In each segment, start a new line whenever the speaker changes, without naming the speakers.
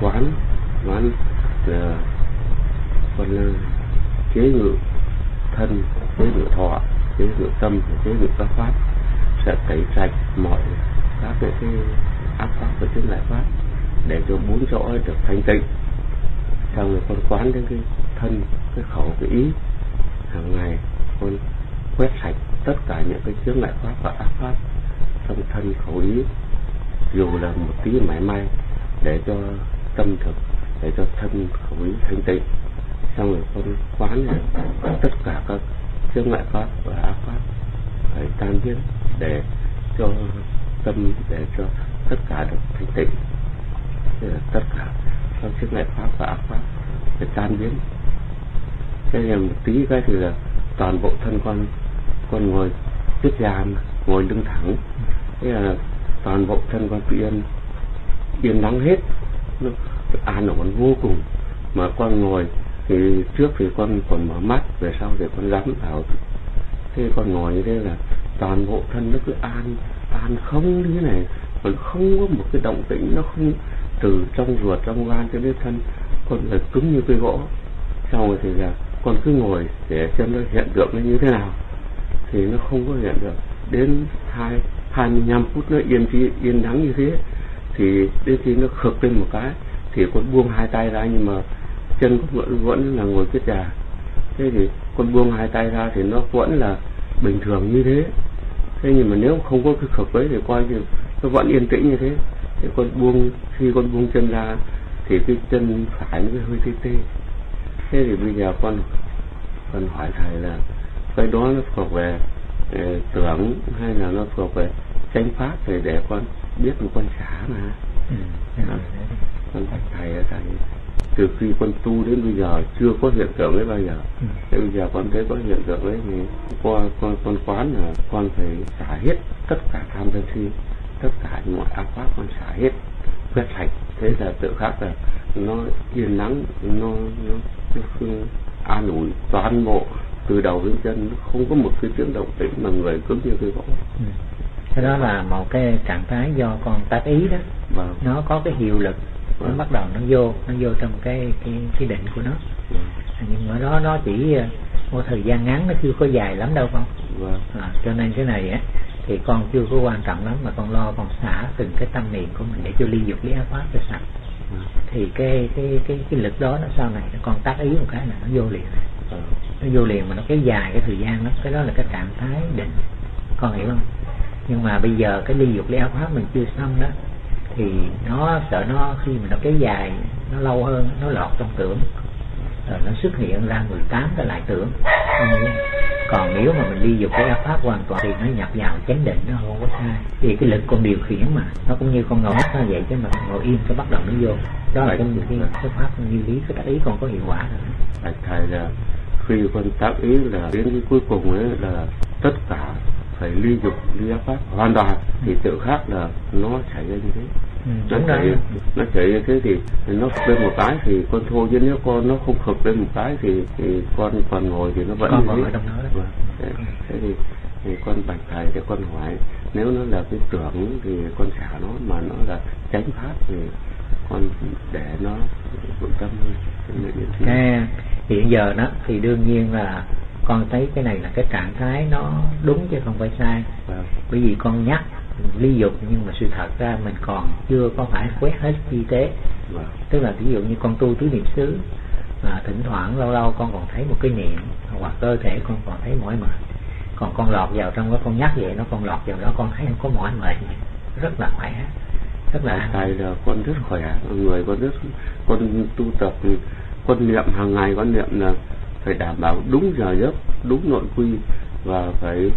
quán con chế ngự thân, chế ngự thọ, chế ngự tâm, chế ngự các pháp, sẽ tẩy sạch mọi các cái ác pháp và chướng ngại pháp để cho bốn chỗ được thanh tịnh. Xong rồi con quán đến cái thân, cái khẩu, cái ý, hàng ngày con quét sạch tất cả những cái chướng ngại pháp và ác pháp trong thân khẩu ý, dù là một tí mảy may, để cho tâm thực, để cho thân khẩu ý thanh tịnh. Xong rồi con quán tất cả các chướng ngại pháp và ác pháp phải tan biến, để cho tâm, để cho tất cả được thanh tịnh. Tất cả các chướng ngại pháp và ác pháp phải tan biến. Cái này một tí cái thì là toàn bộ thân con ngồi chết già, ngồi lưng thẳng, thế là toàn bộ thân con tự yên lắng hết, nó an ổn vô cùng. Mà con ngồi thì trước thì con còn mở mắt, về sau thì con gắm vào. Thế con ngồi như thế là toàn bộ thân nó cứ an không như thế này, còn không có một cái động tĩnh, nó không từ trong ruột trong gan cho đến thân con là cứng như cây gỗ. Sau rồi thì là con cứ ngồi để xem nó hiện tượng nó như thế nào, thì nó không có hiện được. Đến 25 phút nó yên lắng như thế, thì đến khi nó khực lên một cái thì con buông hai tay ra, nhưng mà chân vẫn là ngồi chết già. Thế thì con buông hai tay ra thì nó vẫn là bình thường như thế. Thế nhưng mà nếu không có cái khực ấy thì coi như nó vẫn yên tĩnh như thế. Thì khi con buông chân ra thì cái chân phải nó hơi tê. Thế thì bây giờ con hỏi thầy là cái đó nó thuộc về tưởng hay là nó thuộc về chánh pháp, thì để con biết một con xả mà. Con thầy từ khi con tu đến bây giờ chưa có hiện tượng ấy bao giờ. Thế bây giờ con thấy có hiện tượng ấy thì con quán là con phải xả hết tất cả tham sân si, tất cả mọi ác pháp con xả hết, quét sạch. Thế là tự khắc là nó yên lắng, nó an ủi toàn bộ từ đầu đến chân, nó không có một cái tiếng động tĩnh mà người cứng như cây gỗ.
Cái đó là một cái trạng thái do con tác ý đó.
Vâng. Nó
có cái hiệu lực. Nó bắt đầu nó vô trong cái định của nó. Nhưng mà nó chỉ một thời gian ngắn, nó chưa có dài lắm đâu con. Cho nên cái này á thì con chưa có quan trọng lắm, mà con lo con xả từng cái tâm niệm của mình để cho ly dục lý ác pháp cho sạch. Thì cái lực đó nó sau này nó con tác ý một cái là nó vô liền. Nó vô liền mà nó kéo dài cái thời gian đó. Cái đó là cái trạng thái định, con hiểu không? Nhưng mà bây giờ cái ly dục lý ác pháp mình chưa xong đó, thì nó sợ nó khi mà nó kéo dài nó lâu hơn, nó lọt trong tưởng, rồi nó xuất hiện ra 18 cái lại tưởng. Còn nếu mà mình ly dục cái ác pháp hoàn toàn thì nó nhập vào chánh định, nó không có sai. Thì cái lực con điều khiển mà nó cũng như con ngồi mắt nó vậy, chứ mà ngồi im cái bắt đầu nó vô. Đó là cái pháp như lý, cái tác ý còn có hiệu quả rồi.
Thầy là khi con tác ý là đến cái cuối cùng ấy là tất cả phải ly dục ly ác pháp hoàn toàn, thì tự khắc là nó xảy ra như thế. Nó chạy như thế thì nó khực lên một cái thì con thôi, chứ nếu con nó không khực lên một cái thì con còn ngồi thì nó vẫn
còn ở trong đó.
Thế thì con bạch thầy để con hỏi, nếu nó là cái tưởng thì con xả nó, mà nó là chánh pháp thì con để nó vững tâm hơn.
Cái hiện giờ đó thì đương nhiên là con thấy cái này là cái trạng thái nó đúng chứ không phải sai. Bởi vì con nhắc ly dục, nhưng mà sự thật ra mình còn chưa có phải quét hết chi tế. Tức là ví dụ như con tu tứ niệm xứ, thỉnh thoảng lâu lâu con còn thấy một cái niệm, hoặc cơ thể con còn thấy mỏi mệt. Còn con lọt vào trong đó, con nhắc vậy nó, con lọt vào đó con thấy không có mỏi mệt, rất là khỏe, rất là
thầy là con rất khỏe, người con tu tập, con niệm hàng ngày, con niệm là phải đảm bảo đúng giờ giấc, đúng nội quy, và phải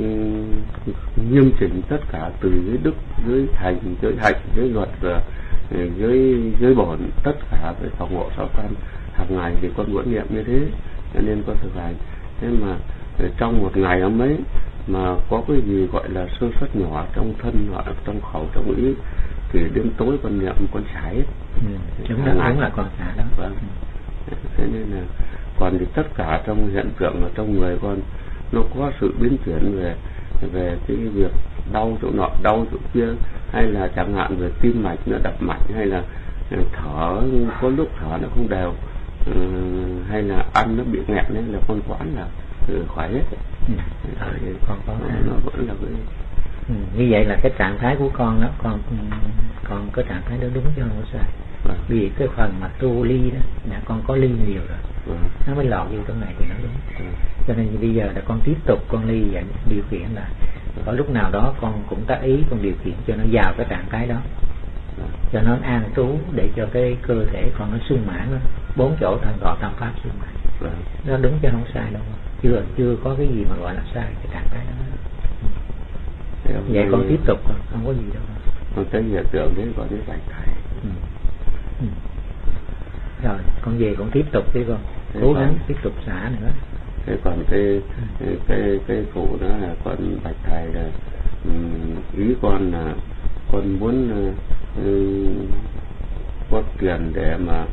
nghiêm chỉnh tất cả từ dưới đức, dưới thành, dưới hạnh, dưới luật và dưới bổn, tất cả phải phòng hộ sáu căn hàng ngày. Thì con vẫn niệm như thế, cho nên con thực hành. Thế mà trong một ngày hôm ấy mà có cái gì gọi là sơ suất nhỏ trong thân hoặc trong khẩu, trong ý, thì đến tối con niệm con xả hết.
Đúng là con xả đó.
Vâng. Thế nên là còn thì tất cả trong hiện tượng ở trong người con nó có sự biến chuyển về cái việc đau chỗ nọ, đau chỗ kia, hay là chẳng hạn về tim mạch nó đập mạnh, hay là thở có lúc thở nó không đều, hay là ăn nó bị nghẹn nên là con quán là khỏi hết.
Con có
nó vẫn là cái
như vậy là cái trạng thái của con đó, con có trạng thái đó đúng cho không có sai. Vì cái phần mà tu ly đó là con có ly nhiều rồi, nó mới lọt vô trong này thì nó đúng. Cho nên bây giờ là con tiếp tục con ly và điều khiển là ở lúc nào đó con cũng tác ý con điều khiển cho nó vào cái trạng thái đó, cho nó an trú để cho cái cơ thể con nó sung mãn đó. 4 chỗ thân thọ tâm pháp sung mãn, nó đúng chứ không sai đâu, chưa có cái gì mà gọi là sai cái trạng thái đó. Vậy con tiếp tục không có gì đâu.
Con tới giờ tưởng đấy còn cái bạch thầy.
Rồi con về con tiếp tục đi con, cố gắng tiếp tục xả nữa.
Thế còn cái phụ đó là con bạch thầy là ý con là con muốn có tiền để mà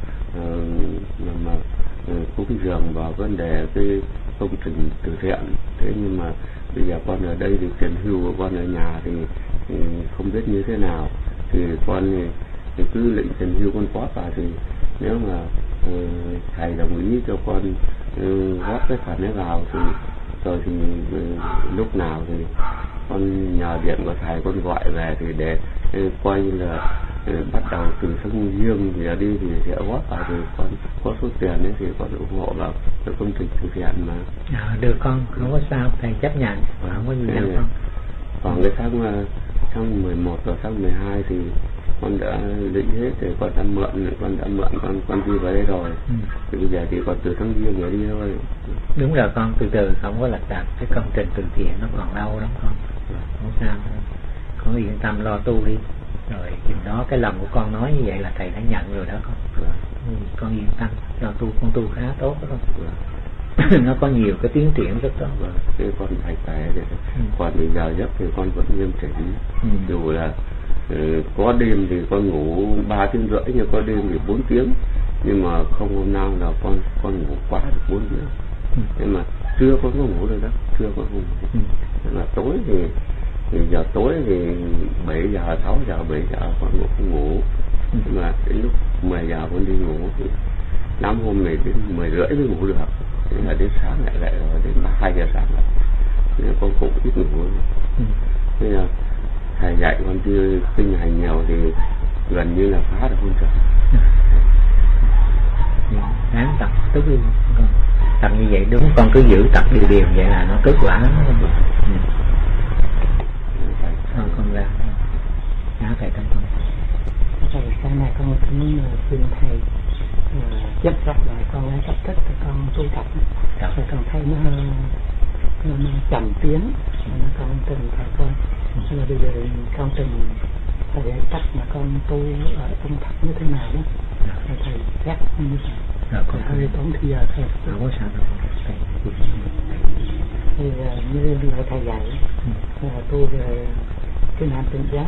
cúng dường vào vấn đề cái công trình từ thiện. Thế nhưng mà bây giờ con ở đây thì tiền hưu của con ở nhà thì không biết như thế nào, thì con thì cứ lệnh tiền hưu con góp vào, thì nếu mà thầy đồng ý cho con góp cái khoản ấy vào thì rồi thì lúc nào thì con nhờ điện của thầy con gọi về thì để coi như là bắt đầu từ tháng riêng thì đi thì sẽ góp vào, thì con có số tiền ấy thì con ủng hộ vào cái công trình từ thiện mà.
Được con, không có sao, thầy chấp nhận, không có gì đâu con.
Còn cái tháng 11 và tháng 12 thì con đã định hết, thì con đã mượn con đi vào đây rồi. Thì bây giờ thì còn từ tháng riêng để đi thôi.
Đúng rồi con, từ từ không có lật đật, cái công trình từ thiện nó còn lâu lắm con. Không sao, con yên tâm lo tu đi. Rồi chừng đó cái lòng của con nói như vậy là thầy đã nhận rồi đó con. Con yên tâm, lo tu, con tu khá tốt đó con. Nó có nhiều cái tiến triển rất tốt.
Thế con phải tài để còn bây giờ giấc thì con vẫn nghiêm chỉnh. Dù là có đêm thì con ngủ 3 tiếng rưỡi, nhưng có đêm thì 4 tiếng, nhưng mà không hôm nào là con ngủ quá được 4 tiếng. Nhưng mà trưa con có ngủ được đó, trưa con không ngủ. Nhưng mà tối thì giờ tối thì 7 giờ, 6 giờ, 7 giờ con cũng không ngủ. Nhưng mà đến lúc 10 giờ con đi ngủ thì năm hôm này đến 10 rưỡi mới ngủ được. Thế là đến sáng lại rồi, đến 2 giờ sáng lại. Nên con cũng ít ngủ. Thế là thầy dạy con chưa kinh hành nhiều thì gần như là phá được hôn trời.
Đáng tập tức luôn con. Tập như vậy đúng, con cứ giữ tập đều vậy là nó kết quả lắm. Con ra thầy tâm con.
Rồi sau này con cũng xin thầy giúp đỡ lại con lấy cách thức để con tu tập. Rồi con thấy nó chậm tiến, con trình thầy con. Rồi bây giờ con trình thầy cách mà con tu ở trong thật như thế nào đó. Rồi thầy chắc như thế nào. Còn hơi tốn thời giờ thầy.
Không có sao đâu.
Thì như lời thầy dạy tu về cái nam tỉnh giác,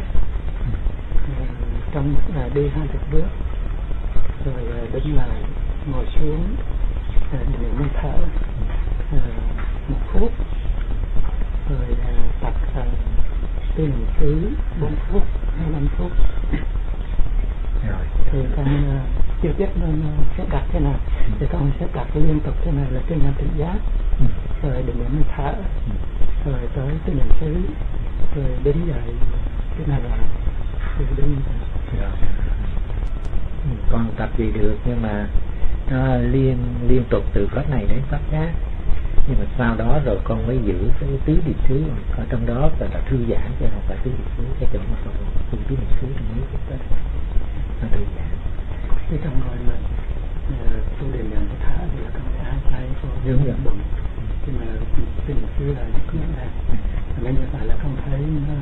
trong đi 20 bước, rồi đứng lại, ngồi xuống, niệm hơi thở 1 phút, rồi tập tư niệm xứ 4 phút hay 5 phút. Thì con chưa biết nên xếp đặt thế nào, thì con xếp đặt liên tục thế này là cái nam tỉnh giác, rồi định niệm hơi thở, rồi tới tư niệm xứ, rồi đứng dậy cái này là rồi đứng
rồi. Con tập gì được, nhưng mà nó liên tục từ pháp này đến pháp khác, nhưng mà sau đó rồi con mới giữ cái tứ niệm xứ ở trong đó, gọi là thư giãn chứ không phải tứ niệm xứ, cái chỗ mà không tứ niệm xứ trong mấy cái nó thư giãn.
Cái trong rồi mà tu niệm niệm thở thì là con phải 2 tay vô
đúng rồi
bụng, nhưng mà tứ niệm xứ là nó là nên như vậy là không thấy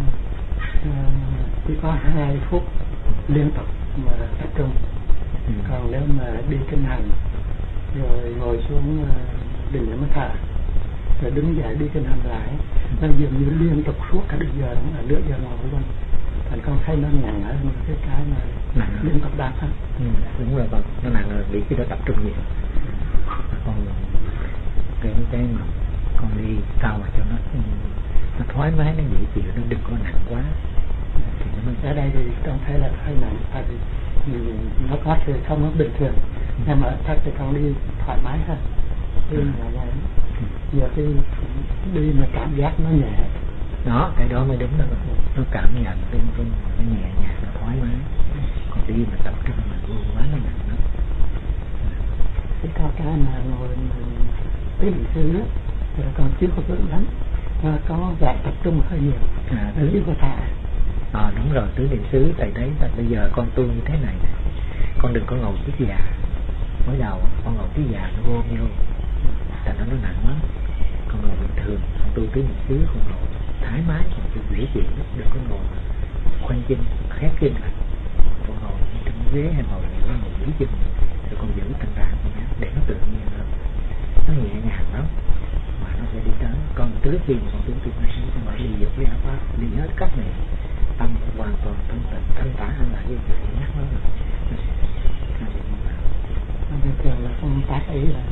chỉ có 2 phút liên tục mà tập trung. Còn nếu mà đi kinh hành rồi ngồi xuống định niệm thở, rồi đứng dậy đi kinh hành lại, nó dường như liên tục suốt cả đường giờ, là nửa giờ ngồi luôn. Thành con thấy nó nặng ở cái mà liên tục đạp hết.
Đúng rồi con, nó nặng là bị cái đó tập trung nhiều. Con cái mà con đi sao mà cho nó thoải mái, nó dễ chịu, nó đừng có nặng quá.
Thì ở đây thì con thấy là hơi nặng, tại vì nó có sự không có bình thường, nhưng mà thật thì con đi thoải mái hơn, đi là nhiều khi đi mà cảm giác nó nhẹ.
Đó, cái đó mới đúng đó, nó cảm nhận rung nó nhẹ nhàng, nó thoải mái. Còn đi mà tập trung mà rung quá nó nặng lắm.
Cái có cái mà ngồi cái định sư đó thì còn chưa có vững lắm, có dạng tập trung hơi nhiều, chưa có thả.
Đúng rồi, tứ niệm xứ tại đấy là bây giờ con tu như thế này nè, con đừng có ngồi chiếc già. Mới đầu con ngồi chiếc già nó vô tại nó nặng lắm. Con ngồi bình thường, con tu tứ niệm xứ, con ngồi thoải mái, con tu dễ chịu, đừng có ngồi khoanh chân khép chân lại. Con ngồi trên ghế hay ngồi giữ chân rồi con giữ thanh tạng để nó tự nhiên hơn, nó nhẹ nhàng lắm mà nó sẽ đi tới. Còn trước khi mà con tu tứ niệm xứ con phải ly dục với ảo pháp, ly hết các này, tâm hoàn toàn thanh tịnh, thanh tản hơn là như vậy nhắc nó rồi.
Bây giờ là con tác ý là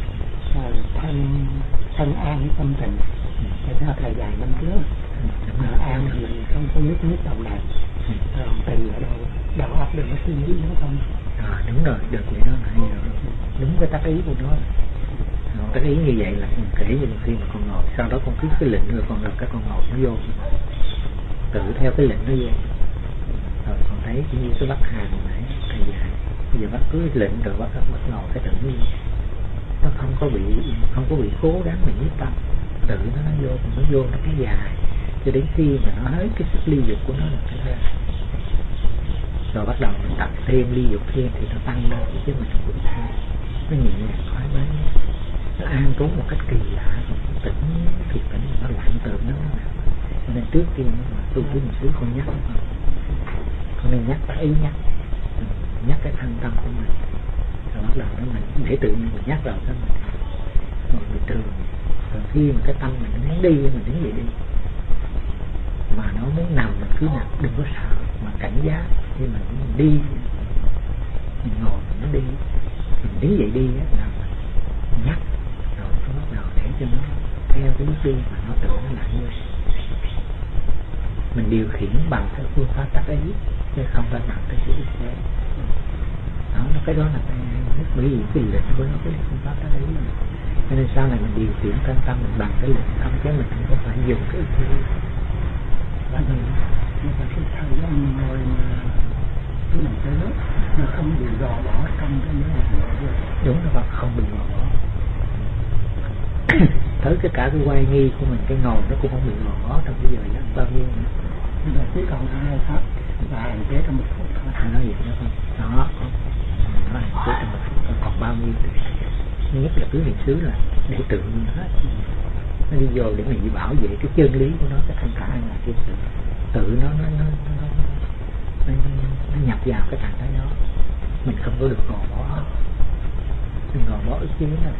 thân an tâm tịnh, thì nó thời dài năm trước an thì mình không có nhất động này, tịnh ở đâu đầu óc đừng có suy nghĩ nữa không.
Đúng rồi, được vậy đó là hay rồi, đúng cái tác ý của nó. Tác ý như vậy là con kể như khi mà con ngồi, sau đó con cứ cái lệnh rồi con các con ngồi nó vô, tự theo cái lệnh nó vô. Rồi còn thấy chỉ như cái bắt hàng nãy thầy dạy, bây giờ bắt cứ lệnh rồi bắt ngồi cái tự nhiên, nó không có bị cố gắng mình nhiếp tâm, tự nó vô nó cái dài cho đến khi mà nó hết cái sức ly dục của nó là cái ra. Rồi bắt đầu mình tập thêm ly dục thêm thì nó tăng lên, chứ mình cũng nó nhẹ nhàng thoải mái, nó an trú một cách kỳ lạ, tỉnh thì tỉnh nó lặng tượng nó. Cho nên trước kia nó mà tu với một xứ con nhắc con nên nhắc ý nhắc cái thân tâm của mình, rồi bắt đầu đó mình để tự nhiên mình nhắc vào thân mình ngồi bình thường. Rồi khi mà cái tâm mình muốn đi mình đứng dậy đi, mà nó muốn nằm mình cứ nằm, đừng có sợ mà cảnh giác. Khi mà mình đi mình ngồi nó đi, mình đứng dậy đi là mình nhắc, rồi nó bắt đầu để cho nó theo cái bước đi mà nó tự nó lại như mình điều khiển bằng cái phương pháp tác ý, chứ không phải bằng cái sự ức chế. Đó, cái đó là cái bởi vì cái lệnh của nó cái phương pháp tác ý. Cho nên sau này mình điều khiển thân tâm mình bằng cái lệnh tâm, chứ mình không có phải dùng cái ức chế.
Nhưng mà cái thời gian mình ngồi mà cái nằm tới lớp nó không bị gò bỏ trong cái giới hạn.
Đúng rồi, không bị gò bỏ. Tới cái cả cái quay nghi của mình, cái ngồi nó cũng không bị gò bỏ trong cái giờ đó bao nhiêu nữa.
Bây giờ chỉ còn 2 pháp và hạn chế trong 1 phút thôi.
Nói vậy đó không? Đó, nó hạn chế trong 1 phút thôi, còn bao nhiêu thì nhất là tứ niệm xứ là để tự nhiên hết. Nó đi vô để mình bảo vệ cái chân lý của nó, cái thanh khả là cái tự nó nhập vào cái trạng thái đó. Mình không có được gò bỏ, đừng gò bỏ ức chế nó.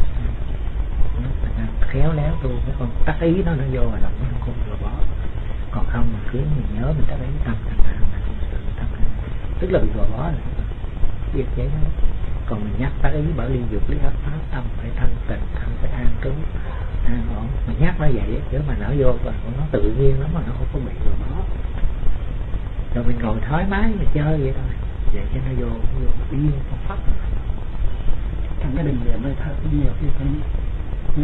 Khéo léo tu cái con tác ý nó vô rồi là nó không gò bỏ. Còn không mà cứ mình nhớ mình tác ý tâm thành là không tự tâm, tức là bị gò bỏ rồi, biết chế nó. Còn mình nhắc tác ý bởi ly dục lý ác pháp, tâm phải thanh tịnh, tâm phải an trú, an ổn. Mình nhắc nó vậy chứ mà nó vô và nó tự nhiên lắm mà nó không có bị gò bỏ. Rồi mình ngồi thoải mái mà chơi vậy thôi, vậy cho nó vô yên không phát.
Trong cái định niệm hơi thở nhiều khi nó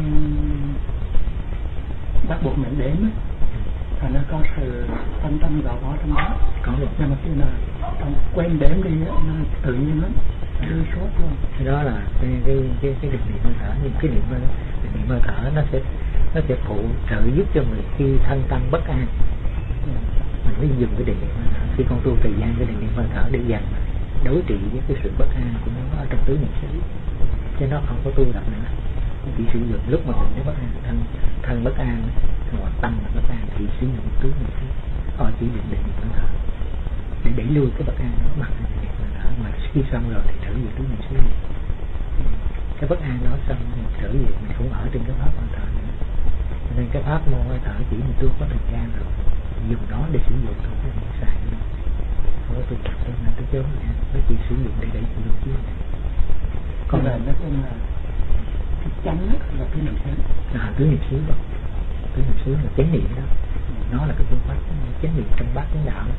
bắt buộc mình đếm ấy, và nó có sự phân tâm gò bó trong đó.
Có luôn.
Nhưng mà khi nào quen đếm đi nó tự nhiên lắm, đưa suốt luôn.
Cái đó là cái định niệm hơi thở, nhưng cái định niệm hơi thở nó sẽ phụ trợ giúp cho mình khi thân tâm bất an. Mình mới dùng cái định niệm hơi thở. Khi con tu thời gian cái định niệm hơi thở để dành đối trị với cái sự bất an của nó ở trong tứ niệm xứ, chứ nó không có tu tập nữa. Chỉ sử dụng lúc mà mình bất an, thân bất an hoặc tâm mà bất an thì sử dụng tứ niệm xứ, chỉ dùng định niệm hơi thở để đẩy lui cái bất an đó bằng cái định niệm hơi thở. Mà khi xong rồi thì trở về tứ niệm xứ. Cái bất an đó xong mình trở về mình cũng ở trên cái pháp hơi thở nữa. Cho nên cái pháp môn hơi thở chỉ mình tu có thời gian rồi dùng nó để sử dụng thôi, cái mình xài nó không có tu tập tới năm tới chốn nữa, nó chỉ sử dụng để đẩy sử dụng chứ.
Còn là nó cũng là cái chánh là cái niệm xứ.
Tứ niệm xứ đó, tứ niệm xứ là chánh niệm đó, nó là cái phương pháp chánh niệm trong bát chánh đạo.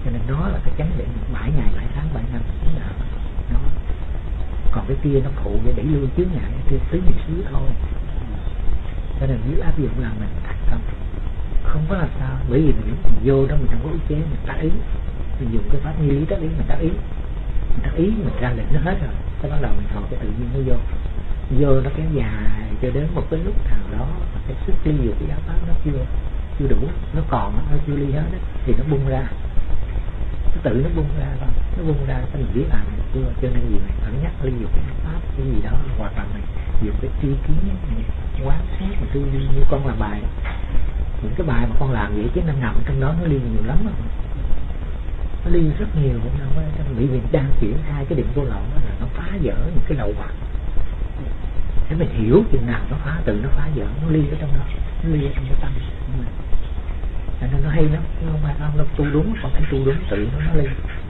cho nên nó là cái chánh định 7 ngày 7 tháng 7 năm chính là nó. Còn cái kia nó phụ để đẩy lui chướng ngại, cái kia tứ niệm xứ thôi. Cho nên nếu áp dụng là mình thành công, không có làm sao. Bởi vì mình vô đó mình không có ức chế, mình tác ý, mình dùng cái pháp như lý tác ý, mình tác ý, mình ra lệnh nó hết rồi, cái bắt đầu mình học cái tự nhiên nó vô nó kéo dài cho đến một cái lúc nào đó cái sức ly dục cái giáo pháp nó chưa đủ, nó còn nó chưa ly hết đó, thì nó bung ra, nó tự nó bung ra thôi, nó bung ra cái mình biết mình chưa. Cho nên gì mình cân nhắc ly dục cái giáo pháp cái gì đó, hoặc là mình dùng cái tri kiến quán sát mình tư duy. Như con làm bài, những cái bài mà con làm vậy chứ nó nằm trong đó nó ly nhiều lắm rồi. Nó ly rất nhiều, cũng đâu có bởi vì đang chuyển hai cái định vô lậu là nó phá vỡ những cái lậu hoặc. Thế mình hiểu chừng nào nó phá, tự nó phá vỡ, nó ly ở trong đó, nó ly ở trong cái tâm của mình. Cho nên nó hay lắm, không phải không, nó tu đúng, còn cái tu đúng tự nó ly.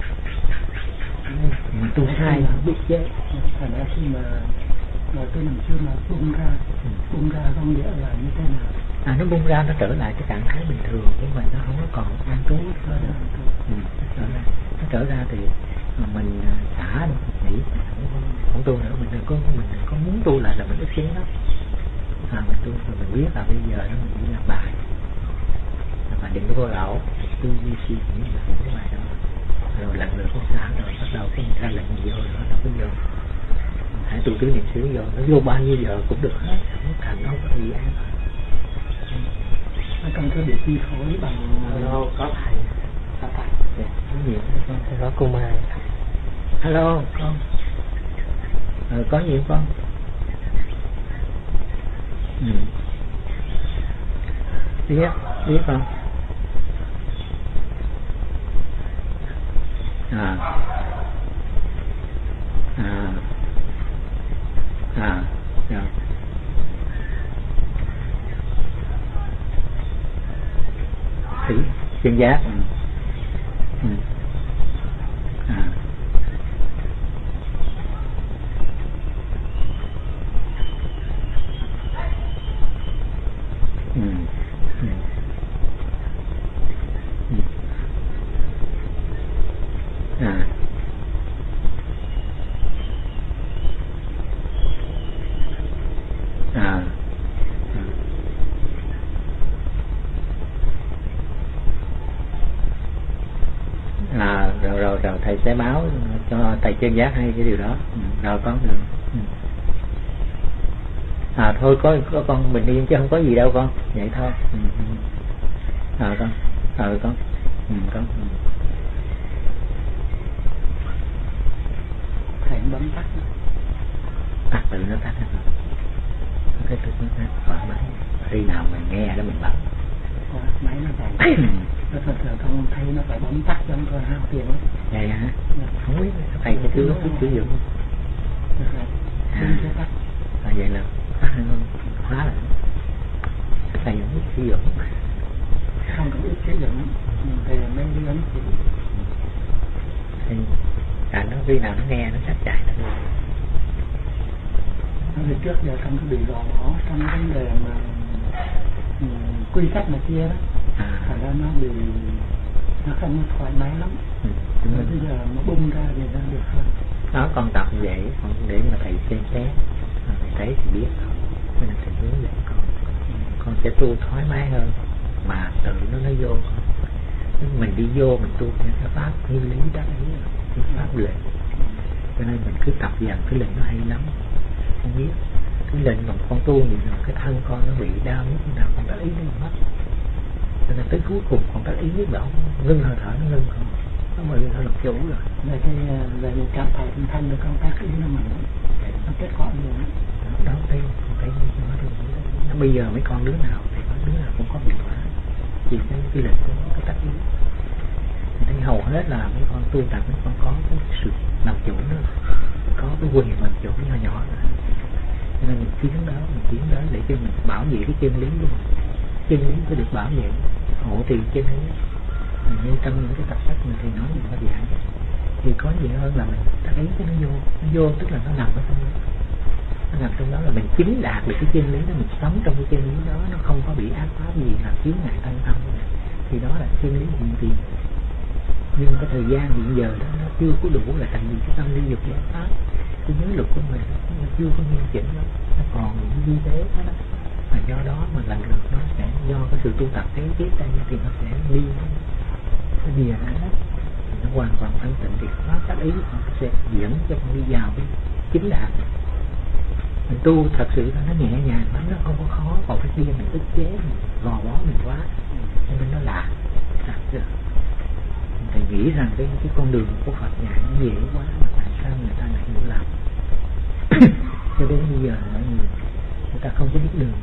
Mà tu sai là biết chế.
Thành ra khi mà tôi nằm chưa mà bung ra không nghĩa là như thế nào?
Nó bung ra, nó trở lại cái trạng thái bình thường của mình, nó không có còn ăn trú nữa. Nó trở ra thì mình xả đi, nghĩ không tu nữa, mình đừng có muốn tu lại là mình ức chế nó. Mình tu rồi mình biết là bây giờ nó mình chỉ làm bài, và đừng có vô lậu, tư duy suy nghĩ là những cái bài đó, rồi lần lượt nó xả, rồi bắt đầu cái ra lệnh vô nữa, nó cứ vô. Hãy tu tứ niệm xứ vô, nó vô bao nhiêu giờ cũng được hết, không có thành, không có gì ăn.
Nó cần có bị chi phối bằng
có thầy. Nhiều con
có cô Mai.
Hello con. Có gì không con? Biết không? Rồi. Thử chuyên giác. Rồi thầy sẽ báo cho thầy chuyên giác hay cái điều đó. Rồi con được. Thôi có con bình yên chứ không có gì đâu con, vậy thôi. Con con
thầy bấm tắt
tự nó tắt rồi. Cái tự nó tắt khoảng máy, khi nào mình nghe đó mình bấm.
Máy nó phải thật không thấy nó phải bấm tắt cho con hao tiền lắm.
Vậy hả? Không biết thầy có thứ lúc sử dụng.
Tắt.
Vậy là tắt hay không? Khóa lại. Thầy không biết sử dụng.
Không có biết sử dụng. Thầy mấy đứa nó chỉ.
Thì nó khi nào nó nghe nó sắp chạy nó đi.
Nó đi trước giờ không có bị gò bó trong vấn đề mà quy cách này kia đó. Thành ra nó bị nó không thoải mái lắm. Bây giờ nó bung ra thì ra được hơn.
Đó con tập như vậy, con để mà thầy xem xét, thầy thấy thì biết thôi. Nên là thầy hướng dẫn con sẽ tu thoải mái hơn, mà tự nó vô. Mình đi vô mình tu theo cái pháp như lý đó ấy, cái pháp lệnh. Cho nên mình cứ tập dần, cái lệnh nó hay lắm. Con biết cái lệnh mà con tu gì rồi cái thân con nó bị đau như thế nào con đã ý nó mất. Cho nên tới cuối cùng con đã ý biết là ngưng hơi thở, nó ngưng không, nó mới nó làm chủ rồi.
Về cái cảm thọ tinh thần được con tác ý nó mình nó kết quả nhiều lắm.
Đó thấy nó bây giờ mấy con đứa nào thì đứa nào cũng có hiệu quả, chỉ cái lệnh của nó, cái tác ý. Thấy hầu hết là mấy con tu tập mấy con có cái sự làm chủ nữa, có cái quyền làm chủ nhỏ nhỏ nữa. Cho nên mình tiến đó để cho mình bảo vệ cái chân lý của mình. Chân lý phải được bảo vệ, hộ trì chân lý. Như trong những cái tập sách mình thì nói những cái gì hẳn thì có gì hơn là mình tác ý cái nó vô tức là nó nằm ở trong đó. Nó nằm trong đó là mình chứng đạt được cái chân lý đó, mình sống trong cái chân lý đó, nó không có bị ác pháp gì làm chướng ngại thân tâm. Thì đó là chân lý hiện tiền. nhưng cái thời gian hiện giờ đó nó chưa có đủ, là tại vì cái tâm ly dục giải thoát, cái giới luật của mình nó chưa có nghiêm chỉnh lắm, nó còn những vi tế đó. Và do đó mà lần lượt nó sẽ do cái sự tu tập thấy tiếp đây thì nó sẽ đi nó dìa ra đó, nó hoàn toàn thanh tịnh thì nó tác ý nó sẽ dẫn cho con đi vào cái chính đạo. Mình tu thật sự nó nhẹ nhàng lắm, nó không có khó, còn cái kia mình ức chế mình gò bó mình quá cho nên nó lạ. Thầy nghĩ rằng cái con đường của Phật dạy nó dễ quá mà tại sao người ta lại hiểu lầm. Cho đến bây giờ mọi người ta không có biết đường,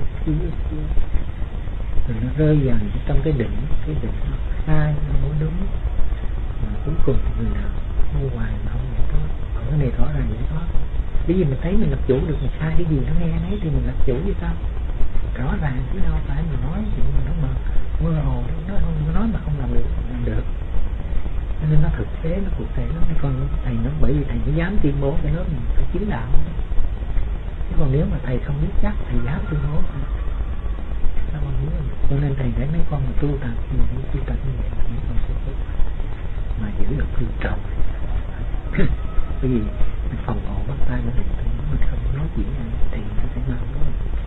rồi nó rơi vào trong cái định nó sai, nó không đúng, mà cuối cùng người nào mua hoài mà không giải thoát. Còn cái này rõ ràng giải thoát. Bởi vì mình thấy mình làm chủ được, mình sai cái gì nó nghe nấy thì mình làm chủ như sao? Rõ ràng chứ đâu phải mình nói chuyện mà nó mà mơ hồ, nó nói mà không làm được. Cho nên nó thực tế, nó cụ thể lắm. Còn thầy nó bởi vì thầy mới dám tuyên bố cái lớp mình phải chính đạo. Chứ còn nếu mà thầy không biết chắc, thầy dám tuyên bố sao con biết. Cho nên thầy thấy mấy con mà tu tập như vậy là mấy con sẽ tốt mà giữ được quy trọng. Bởi vì mình phòng hộ bắt tay nó định mình không nói chuyện này thì nó sẽ mau đó.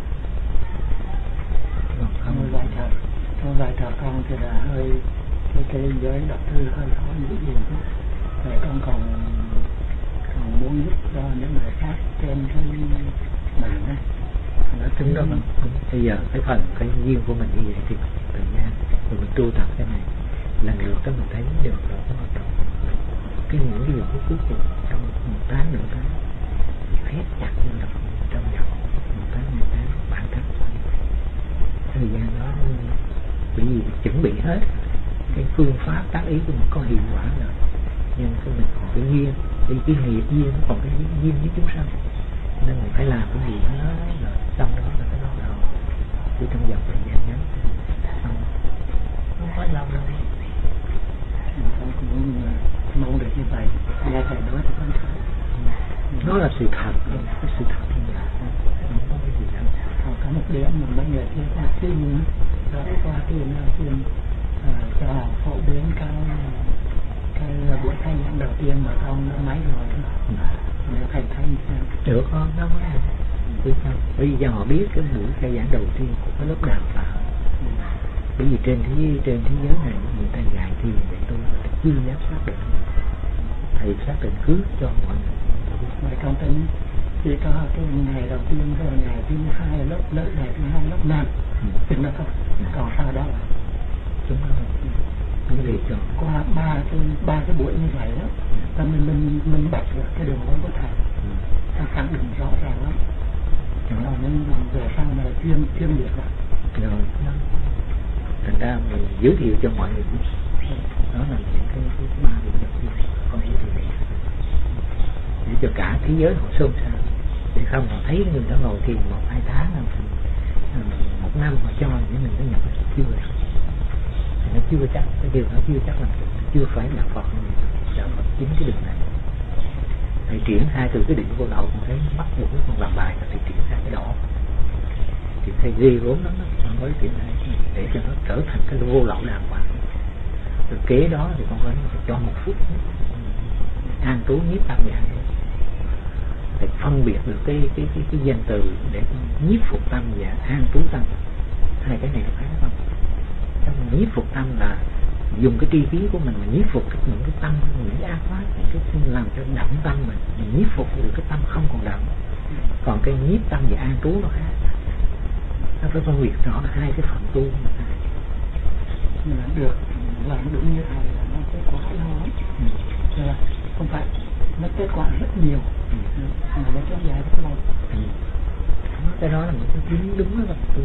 Còn không
vai trò con thì là hơi cái giới đọc thư hơi khó nghĩ gì chứ. Vậy con còn muốn giúp cho những người khác trên cái mạng á.
Nói chung đó mà bây giờ cái phần cái duyên của mình như vậy thì tự nhiên rồi mình tu tập cái này lần lượt đó mình thấy được rồi nó bắt đầu cái những cái điều cuối cùng trong một tháng nữa tháng khép chặt như là trong vòng một tháng bản thân thời gian đó bởi vì chuẩn bị hết cái phương pháp tác ý của mình có hiệu quả rồi, nhưng cái mình còn cái duyên, cái nghiệp duyên nó còn cái duyên với chúng sanh nên mình phải làm cái gì đó rồi xong đó là cái đó rồi chứ trong vòng thời gian ngắn không phải lâu đâu.
Con cũng mong được như vậy, nghe thầy nói thì con thấy
nó là sự thật, cái sự thật như vậy không có cái gì đâu.
Còn có một điểm mà mấy người kia ta xin đó qua tiền cho phổ biến cái buổi khai giảng đầu tiên mà con đã máy rồi nếu thầy thấy
được con đâu có được không? Bởi vì họ biết cái buổi khai giảng đầu tiên của cái lớp đào tạo. Bởi vì trên thế giới này người ta dạy thì để tôi chưa dám xác định, thầy xác định cứ cho mọi người.
Vậy con tính chỉ có cái ngày đầu tiên rồi ngày thứ hai lớp ngày thứ hai lớp 5 chừng đó thôi, còn sau đó là
chúng ta lựa chọn
qua ba cái buổi như vậy đó, và mình bạch được cái đường lối của thầy, ta khẳng định rõ ràng lắm. Rồi nên về sau này chuyên biệt rồi.
Thành ra mình giới thiệu cho mọi người biết. Đó là những cái ba buổi đầu tiên con giới thiệu để cho cả thế giới họ xôn xao, để không họ thấy người ta ngồi thiền 1-2 tháng một năm họ cho những mình nó nhập chưa rồi. Nó chưa chắc, cái điều nó chưa chắc là chưa phải là Phật, đạo Phật chính cái đường này. Thầy triển khai từ cái định vô lậu con thấy bắt buộc con làm bài là thầy triển khai cái đó thì thầy ghê gốm lắm đó, mới triển khai để cho nó trở thành cái vô lậu đàng hoàng. Rồi kế đó thì con phải cho 1 phút an trú nhiếp tâm và để phân biệt được cái danh từ để nhiếp phục tâm và an trú tâm, hai cái này là khác không? Trong nhiếp phục tâm là dùng cái tri kiến của mình mà nhiếp phục những cái tâm, những cái ác pháp, những cái làm cho đậm tâm mình nhiếp phục được cái tâm không còn đậm. Còn cái nhiếp tâm và an trú nó khác, nó phải phân biệt rõ hai cái phần tu
mà được làm đúng như thầy là nó kết quả lâu lắm. Không phải nó kết quả rất nhiều mà nó kéo dài rất lâu.
Cái đó là một cái chính đúng đó, tu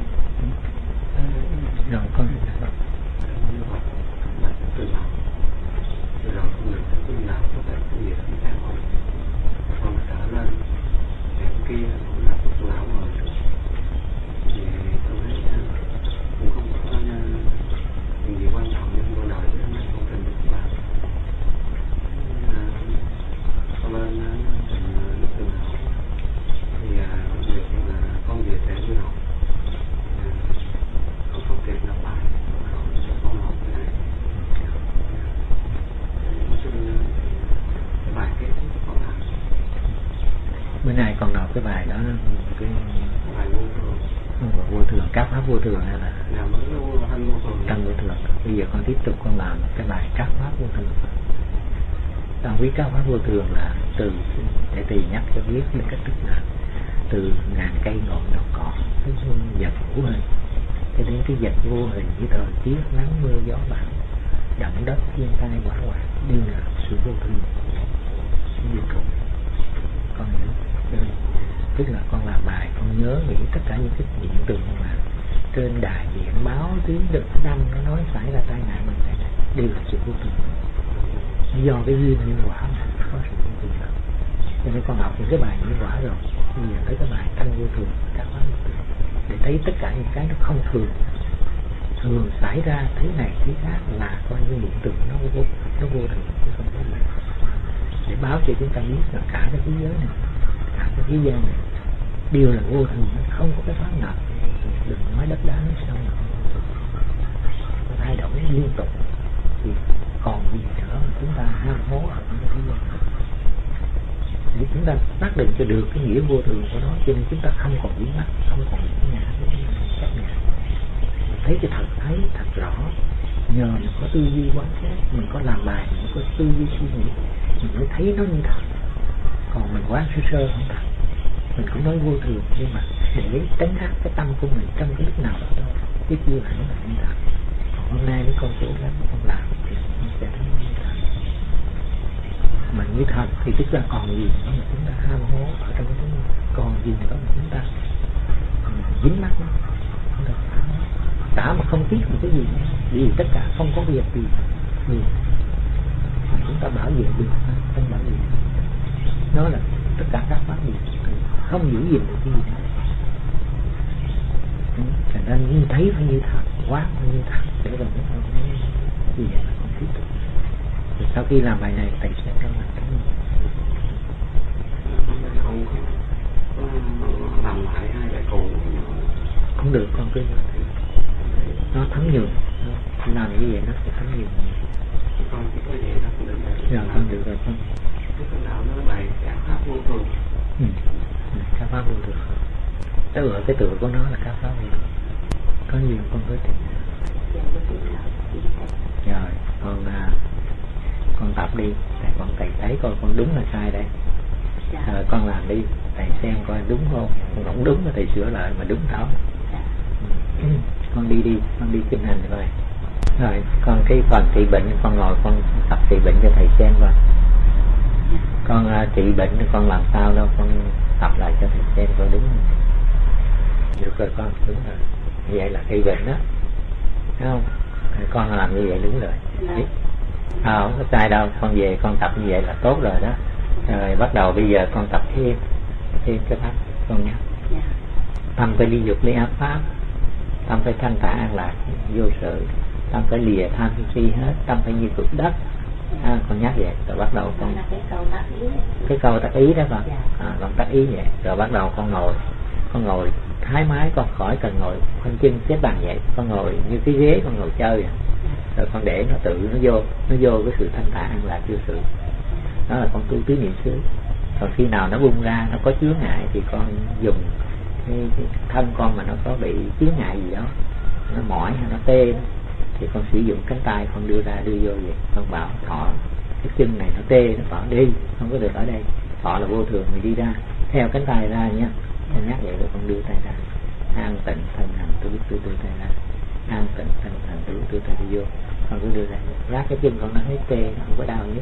rồi con
rồi không được cái nào có thể cái gì cũng sao rồi còn trở lên ngày kia cũng là phước lão rồi thì tôi thấy cũng không có gì quan trọng nhưng tôi đợi cho nên không cần được làm cho nên lúc từng học thì việc là con về trẻ đi học không có kịp làm bài
các pháp vô thường hay là tăng vô thường. Bây giờ con tiếp tục con làm cái bài các pháp vô thường. Con viết các pháp vô thường là từ để tùy nhắc cho biết những cách thức nào, từ ngàn cây ngọn đầu cỏ tới vật hữu hình cho đến cái vật vô hình như thời tiết nắng mưa gió bão, động đất thiên tai hỏa hoạn đều là sự vô thường. Vô thường con hiểu đây, tức là con làm bài con nhớ nghĩ tất cả những cái hiện tượng mà trên đài điện báo tiếng được đăng nó nói xảy ra tai nạn mình đều là sự vô thường, do cái duyên nhân quả mà có sự vô thường. Cho nên con học những cái bài nhân quả rồi, bây giờ tới cái bài tăng vô thường, các pháp vô thường, để thấy tất cả những cái nó không thường, thường xảy ra thế này thế khác là coi như hiện tượng nó vô thường chứ không có gì. Để báo cho chúng ta biết là cả cái thế giới này, cả cái thế gian này đều là vô thường, không có cái pháp nào. Đừng nói đất đá nước sông nào nó thay đổi liên tục thì còn gì nữa mà chúng ta ham hố ở trong cái thế gian. Để chúng ta xác định cho được cái nghĩa vô thường của nó, cho nên chúng ta không còn biến mắt, không còn những ngã chấp ngã, thấy cho thấy thật rõ. Nhờ mình có tư duy quán xét, mình có làm bài, mình có tư duy suy nghĩ, mình mới thấy nó như thật. Còn mình quán sơ sơ không thật, mình cũng nói vô thường, nhưng mà để tránh áp cái tâm của mình trong cái lúc nào đó thôi, chứ chưa hẳn là như thật. Còn hôm nay nếu con cố gắng con làm thì con sẽ thấy như thật. Mà như thật thì tức là còn gì nữa mà chúng ta ham hố ở trong cái thứ này, còn gì nữa mà chúng ta dính mắc nó, chúng ta xả mà không tiếc một cái gì, vì tất cả không có việc gì mà chúng ta bảo vệ được, không bảo vệ. Nó là tất cả các pháp gì không giữ gìn được cái gì nữa. Thành ra như thấy phải như thật, quá phải như thật, để rồi mới không thấy gì vậy mà còn tiếp tục. Rồi sau khi làm bài này thầy sẽ cho làm cái gì?
Không làm lại hay là còn
không được, con cứ nó thấm nhường, làm như vậy nó sẽ thấm nhường.
Con chỉ có vậy đó,
rồi con được rồi con.
Cái đạo nói bài các pháp vô thường.
Các pháp vô thường. Cái tựa của nó là các pháp vô thường. Có nhiều con có tìm. Rồi con tập đi, để con thấy coi con đúng hay sai đây. Rồi con làm đi, thầy xem coi đúng không. Con không đúng thì thầy sửa lại, mà đúng đó. Con đi kinh hành rồi. Rồi con cái phần trị bệnh con ngồi con tập trị bệnh cho thầy xem coi. Con trị bệnh con làm sao đâu, con tập lại cho thầy xem coi đúng không? Được rồi con, đúng rồi. Vậy là trị bệnh đó, thấy không? Con làm như vậy đúng rồi. Không có sai đâu, con về con tập như vậy là tốt rồi đó. Rồi bắt đầu bây giờ con tập thêm cái pháp con nhé. Tâm phải ly dục ly ác pháp, tâm phải thanh thản an lạc vô sự, tâm phải lìa tham si hết, tâm phải như cực đất. Con nhắc vậy rồi bắt đầu con cái câu tác ý đó con. Con tác ý vậy rồi bắt đầu con ngồi thái mái, con khỏi cần ngồi khoanh chân xếp bằng vậy, con ngồi như cái ghế con ngồi chơi rồi con để nó tự nó vô cái sự thanh thản an lạc vô sự. Đó là con tu tứ niệm xứ. Còn khi nào nó bung ra, nó có chướng ngại thì con dùng cái thân con mà nó có bị chướng ngại gì đó, nó mỏi hay nó tê đó, thì con sử dụng cánh tay con đưa ra đưa vô vậy, con bảo thọ cái chân này nó tê, nó bảo đi, không có được ở đây. Thọ là vô thường, mình đi ra theo cánh tay ra nha. Con nhắc vậy rồi con đưa tay ra, an tịnh thân hành tôi biết tôi đưa tay ra, an tịnh thân hành tôi biết tôi tay đi vô. Con cứ đưa ra, lát cái chân con nó hết tê, nó không có đau nhức.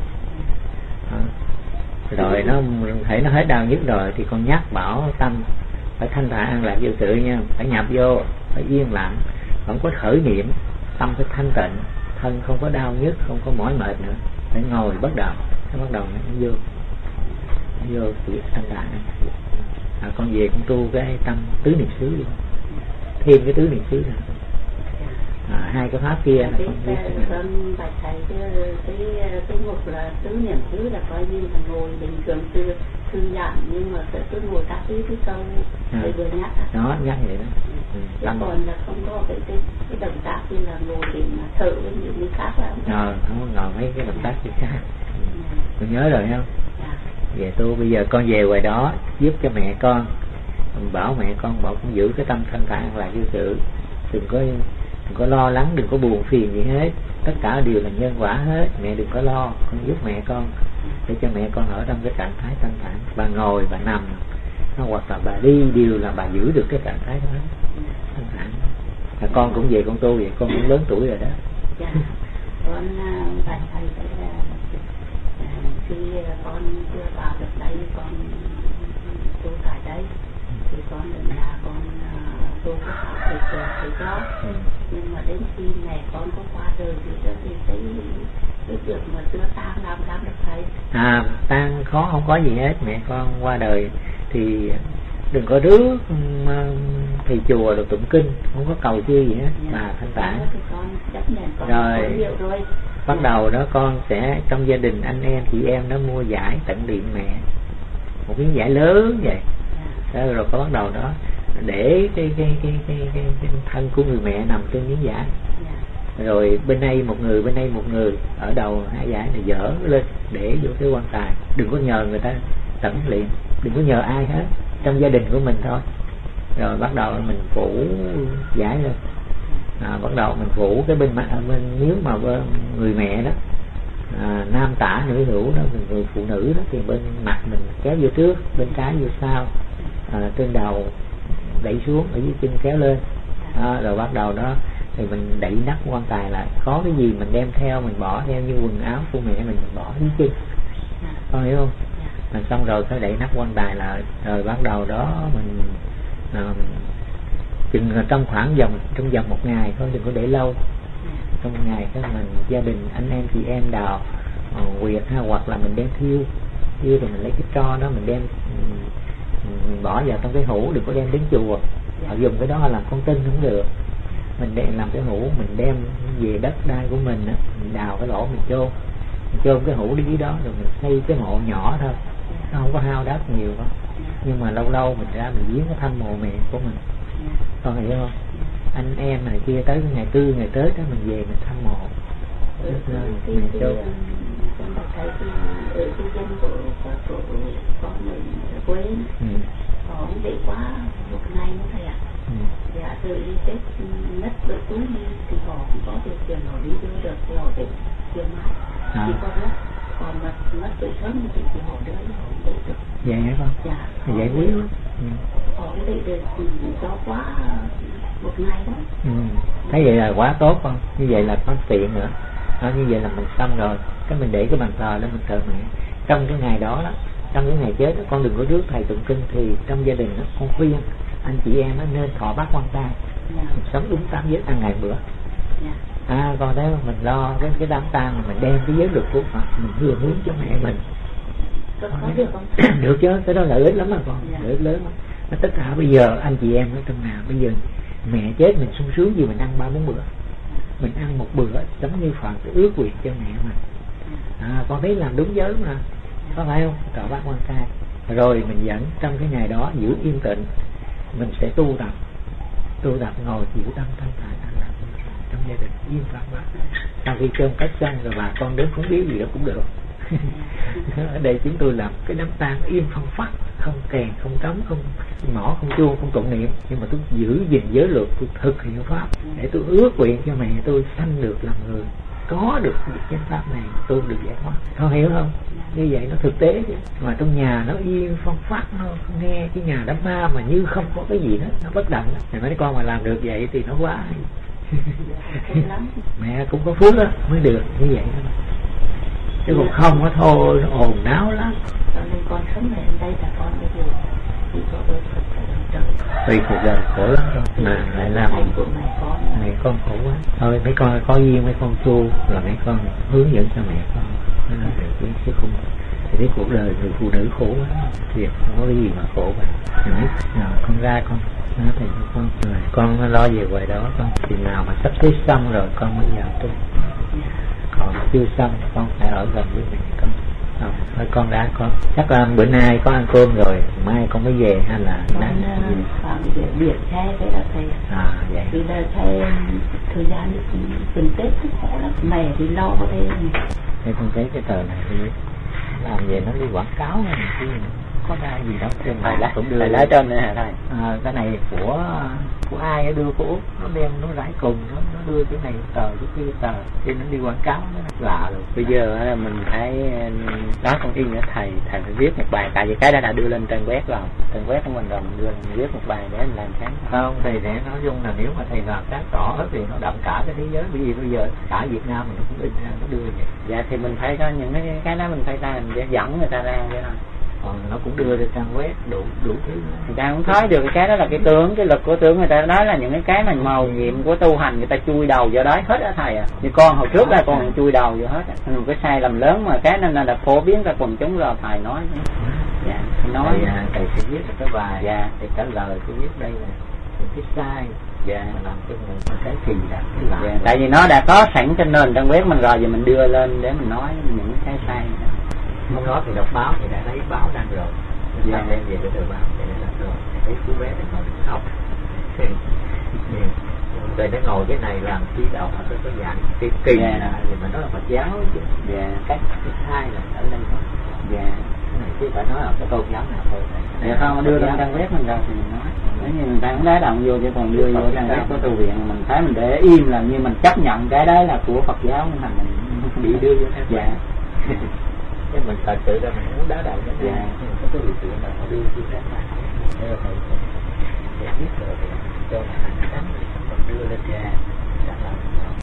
Rồi nó thấy nó hết đau nhức rồi thì con nhắc bảo tâm phải thanh thản an lạc vô sự nha, phải nhập vô, phải yên lặng, không có khởi niệm, tâm phải thanh tịnh, thân không có đau nhức, không có mỏi mệt nữa, phải ngồi bắt đầu, nó bắt đầu nó vô sự thanh thản. Con về con tu cái tâm tứ niệm xứ luôn, thêm cái tứ niệm xứ này. Hai cái pháp kia là con biết.
Bài thầy cái mục là tứ niệm xứ là coi như là ngồi bình thường thư giãn, nhưng mà phải cứ ngồi tác ý cái câu thầy vừa nhắc.
Đó, nhắc vậy đó.
Chứ còn là không có cái động tác như là ngồi để mà thở với những cái khác là
không có ngồi mấy cái động tác gì khác. Con nhớ rồi không? Về tu bây giờ con về ngoài đó giúp cho mẹ con bảo mẹ con bảo cũng giữ cái tâm thanh thản lại như sự, đừng có lo lắng, đừng có buồn phiền gì hết, tất cả đều là nhân quả hết. Mẹ đừng có lo, con giúp mẹ con để cho mẹ con ở trong cái trạng thái thanh thản. Bà ngồi, bà nằm hoặc là bà đi đều là bà giữ được cái trạng thái đó thanh thản. Con cũng về con tu vậy, con cũng lớn tuổi rồi đó.
Dạ, con phải thầy là khi con chưa vào được đây, con tu tại đây thì con định là con tu có học thầy cho. Nhưng mà đến khi mẹ con có qua đời thì cái việc mà chưa tang làm được thầy.
Tang khó không có gì hết. Mẹ con qua đời thì đừng có rước thầy chùa rồi tụng kinh, không có cầu chi gì hết, bà thanh tản. Rồi bắt đầu đó con sẽ trong gia đình anh em chị em nó mua giải tận điện mẹ, một miếng giải lớn vậy. Rồi có bắt đầu đó để cái thân của người mẹ nằm trên miếng giải, rồi bên đây một người, bên đây một người, ở đầu hai giải này dỡ lên để vô cái quan tài. Đừng có nhờ người ta tận luyện, đừng có nhờ ai hết, trong gia đình của mình thôi. Rồi bắt đầu mình phủ giải lên, bắt đầu mình phủ cái bên nếu mà người mẹ đó nam tả nữ hữu đó, người phụ nữ đó thì bên mặt mình kéo vô trước, bên trái vô sau, trên đầu đẩy xuống, ở dưới chân kéo lên. Rồi bắt đầu đó thì mình đẩy nắp quan tài lại, có cái gì mình đem theo, mình bỏ theo như quần áo của mẹ mình bỏ dưới chân, con hiểu không? Mình xong rồi phải đẩy nắp quan tài lại, rồi bắt đầu đó mình chừng trong vòng một ngày thôi, đừng có để lâu. Trong một ngày đó mình gia đình anh em chị em đào quyệt ha, hoặc là mình đem thiêu rồi mình lấy cái tro đó mình đem mình bỏ vào trong cái hũ, đừng có đem đến chùa. Họ dùng cái đó làm con tin không được. Mình đem làm cái hũ, mình đem về đất đai của mình, mình đào cái lỗ mình chôn cái hũ đi dưới đó, rồi mình xây cái mộ nhỏ thôi, nó không có hao đất nhiều đâu. Nhưng mà lâu lâu mình ra mình viếng cái thăm mộ mẹ của mình, con hiểu không? Anh em này kia tới ngày tư ngày Tết đó mình về mình thăm mộ, mình chôn.
Thầy thì ở cái dân của con mình ở quê họ cũng bị quá một ngày nữa thầy ạ. Dạ từ đi Tết mất được túi đi thì họ cũng có điều kiện họ đi đưa được thì họ để tiền mai thì con đó, còn mất tuổi sớm thì họ đỡ họ không để được.
Vậy hả con?
Dạ
vậy quý lắm.
Họ cũng để được cho quá một ngày đó.
Thấy vậy là quá tốt con, như vậy là có tiện nữa. Như vậy là mình xong rồi, cái mình để cái bàn thờ đó mình thờ mẹ. Trong cái ngày đó, trong cái ngày chết đó, con đừng có rước thầy tụng kinh. Thì trong gia đình đó, con khuyên anh chị em nên thọ bát quan trai, mình sống đúng 8 giới ăn ngày bữa. Còn đấy mình lo cái đám tang mà mình đem cái giới luật của Phật mình hướng cho mẹ mình.
Được không?
Được chứ, cái đó lợi ích lắm mà con, lợi ích lớn lắm. Tất cả bây giờ anh chị em ở trong nào bây giờ mẹ chết mình sung sướng gì mình ăn 3-4 bữa, mình ăn một bữa giống như Phật ước nguyện cho mẹ mình. Con thấy làm đúng giới mà, có phải không? Thọ bát quan trai rồi mình dẫn trong cái ngày đó giữ yên tĩnh, mình sẽ tu tập ngồi chịu tâm thanh thản ăn làm trong gia đình yên lặng. Sau khi chôn cất xong rồi bà con đến cúng biếu gì đó cũng được. Ở đây chúng tôi làm cái đám tang yên phăng phát, không kèn, không trống, không mõ, không chuông, không tụng niệm, nhưng mà tôi giữ gìn giới luật, tôi thực hiện pháp để tôi ước nguyện cho mẹ tôi sanh được làm người, có được việc chánh pháp này, tôi được giải thoát. Con hiểu không? Như vậy nó thực tế chứ. Mà trong nhà nó yên phong phát, nó nghe cái nhà đám ma mà như không có cái gì hết, nó bất động. Thì mấy con mà làm được vậy thì nó quá. Mẹ cũng có phước đó mới được như vậy thôi. Chứ còn không có thôi nó ồn náo lắm.
Cho nên con sống ở đây là con bây giờ chỉ có đôi Phật trời.
Vì cuộc đời khổ lắm rồi mà lại làm mẹ con khổ quá. Thôi mấy con có duyên mấy con tu rồi mấy con hướng dẫn cho mẹ con nó là được chứ không. Thì cái cuộc đời người phụ nữ khổ quá, thiệt không có cái gì mà khổ vậy. Con ra con nói thầy cho con rồi con lo về ngoài đó con, chừng nào mà sắp xếp xong rồi con mới vào tu. Còn chưa xong con phải ở gần với mẹ con. Thôi con đã con chắc là bữa nay có ăn cơm rồi, mai con mới về hay là
điện xe vậy là thầy.
Vậy.
Vì là thầy thời gian từng Tết rất khổ lắm, mẹ thì lo ở đây.
Thế con thấy cái tờ này thì làm về nó đi quảng cáo này kia. có đai gì đâu.
Thầy lấy trên nữa hả thầy?
Cái này của ai đưa của Út, nó đem nó rải cùng, nó đưa cái này tờ cái kia tờ, thì nó đi quảng cáo nó lạ rồi.
Bây giờ mình thấy đó không yên nữa, thầy phải viết một bài, tại vì cái đó đã đưa lên trang web rồi, trang web của mình rồi, mình đưa lên viết một bài để mình làm sáng.
Không, thầy để nói chung là nếu mà thầy làm sáng tỏ hết thì nó đậm cả cái thế giới, bởi vì bây giờ cả Việt Nam mình cũng in ra nó đưa vậy.
Dạ thì mình phải có những cái đó mình phải ra, mình dẫn người ta ra vậy thôi.
Nó cũng đưa được trang web đủ thứ.
Người ta cũng thấy được cái đó là cái tướng, cái lực của tướng, người ta nói là những cái mà màu nhiệm của tu hành, người ta chui đầu vào đó hết á thầy à. Như con hồi trước là con chui đầu vào hết á. Một cái sai lầm lớn mà cái nên là phổ biến ra quần chúng rồi thầy nói. Dạ, thầy nói
thầy sẽ viết một cái bài,
dạ,
thầy trả lời tôi viết đây là những cái sai,
dạ,
làm cho mình cái kỳ là cái lạ.
Dạ, tại vì nó đã có sẵn trên nền trang web mình rồi, giờ mình đưa lên để mình nói những cái sai đó.
Hôm đó thì đọc báo thì đã lấy báo đăng rồi,
dạ,
đem về cái tờ báo để làm rồi, thấy chú bé này ngồi học, rồi nó ngồi cái này làm chi đạo họ có dạng cái kỳ là thì mà nó là Phật giáo chứ.
Dạ,
cái hai là ở đây đó.
Dạ,
cái này chứ phải nói là cái tôn giáo nào thôi.
Dạ không, đưa lên trang web mình rồi thì mình nói. Nếu như người ta cũng đá động vô, chứ còn đưa vô trang web của tu viện mình thấy mình để im là như mình chấp nhận cái đấy là của Phật giáo nên thành mình
bị đưa vô.
Dạ.
Chứ mình thật sự ra mình muốn đá đầu cái này,
dạ,
có cái điều kiện nào họ đưa vô cái này, thế là thầy biết rồi thì cho là hành tránh, còn đưa lên ra.